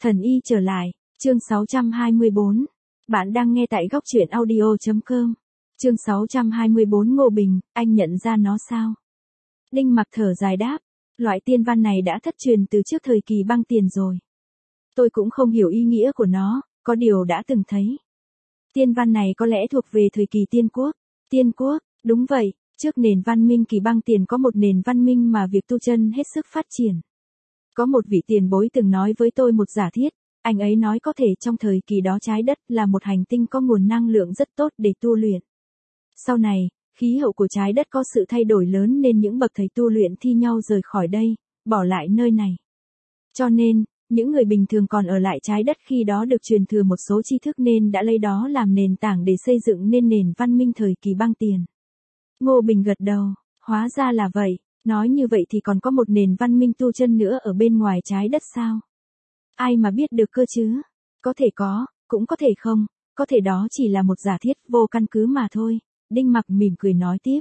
Thần y trở lại, chương 624. Bạn đang nghe tại góc truyện audio.com. Chương 624 Ngô Bình, anh nhận ra nó sao? Đinh Mặc thở dài đáp, loại tiên văn này đã thất truyền từ trước thời kỳ băng tiền rồi. Tôi cũng không hiểu ý nghĩa của nó, có điều đã từng thấy. Tiên văn này có lẽ thuộc về thời kỳ tiên quốc. Tiên quốc, đúng vậy, trước nền văn minh kỳ băng tiền có một nền văn minh mà việc tu chân hết sức phát triển. Có một vị tiền bối từng nói với tôi một giả thiết, anh ấy nói có thể trong thời kỳ đó trái đất là một hành tinh có nguồn năng lượng rất tốt để tu luyện. Sau này, khí hậu của trái đất có sự thay đổi lớn nên những bậc thầy tu luyện thi nhau rời khỏi đây, bỏ lại nơi này. Cho nên, những người bình thường còn ở lại trái đất khi đó được truyền thừa một số tri thức nên đã lấy đó làm nền tảng để xây dựng nên nền văn minh thời kỳ băng tiền. Ngô Bình gật đầu, hóa ra là vậy, nói như vậy thì còn có một nền văn minh tu chân nữa ở bên ngoài trái đất sao? Ai mà biết được cơ chứ? Có thể có, cũng có thể không, có thể đó chỉ là một giả thiết vô căn cứ mà thôi. Đinh Mặc mỉm cười nói tiếp.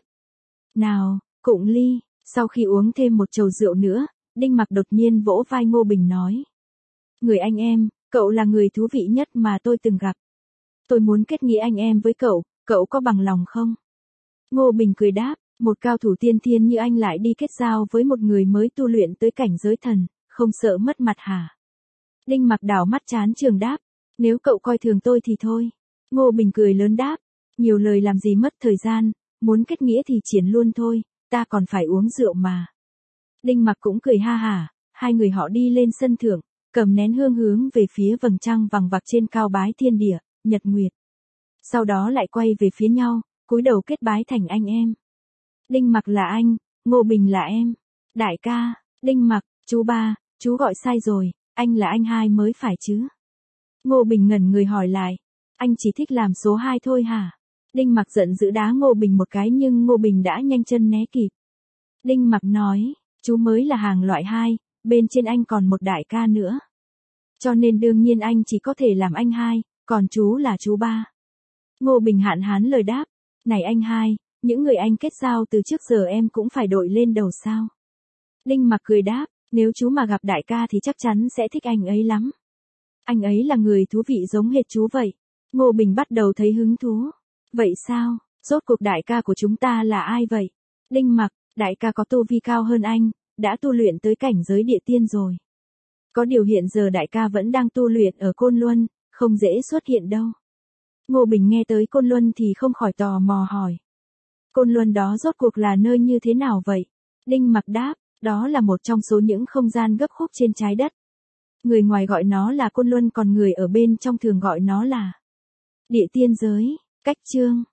Nào, cụng ly, sau khi uống thêm một chầu rượu nữa, Đinh Mặc đột nhiên vỗ vai Ngô Bình nói. Người anh em, cậu là người thú vị nhất mà tôi từng gặp. Tôi muốn kết nghĩa anh em với cậu, cậu có bằng lòng không? Ngô Bình cười đáp, một cao thủ tiên thiên như anh lại đi kết giao với một người mới tu luyện tới cảnh giới thần, không sợ mất mặt hả? Đinh Mặc đảo mắt chán trường đáp, nếu cậu coi thường tôi thì thôi. Ngô Bình cười lớn đáp, nhiều lời làm gì mất thời gian, muốn kết nghĩa thì triển luôn thôi, ta còn phải uống rượu mà. Đinh Mặc cũng cười ha hả, hai người họ đi lên sân thượng, cầm nén hương hướng về phía vầng trăng vằng vặc trên cao bái thiên địa, nhật nguyệt. Sau đó lại quay về phía nhau, cúi đầu kết bái thành anh em. Đinh Mặc là anh, Ngô Bình là em. Đại ca, Đinh Mặc, chú ba, chú gọi sai rồi, anh là anh hai mới phải chứ. Ngô Bình ngẩn người hỏi lại, anh chỉ thích làm số 2 thôi hả? Đinh Mặc giận dữ đá Ngô Bình một cái nhưng Ngô Bình đã nhanh chân né kịp. Đinh Mặc nói, chú mới là hàng loại 2, bên trên anh còn một đại ca nữa. Cho nên đương nhiên anh chỉ có thể làm anh hai, còn chú là chú ba. Ngô Bình hạn hán lời đáp, này anh hai, những người anh kết giao từ trước giờ em cũng phải đội lên đầu sao? Đinh Mặc cười đáp, nếu chú mà gặp đại ca thì chắc chắn sẽ thích anh ấy lắm. Anh ấy là người thú vị giống hệt chú vậy. Ngô Bình bắt đầu thấy hứng thú. Vậy sao, rốt cuộc đại ca của chúng ta là ai vậy? Đinh Mặc, đại ca có tu vi cao hơn anh, đã tu luyện tới cảnh giới địa tiên rồi. Có điều hiện giờ đại ca vẫn đang tu luyện ở Côn Luân, không dễ xuất hiện đâu. Ngô Bình nghe tới Côn Luân thì không khỏi tò mò hỏi. Côn Luân đó rốt cuộc là nơi như thế nào vậy? Đinh Mặc đáp, đó là một trong số những không gian gấp khúc trên trái đất. Người ngoài gọi nó là Côn Luân còn người ở bên trong thường gọi nó là địa tiên giới. Cách chương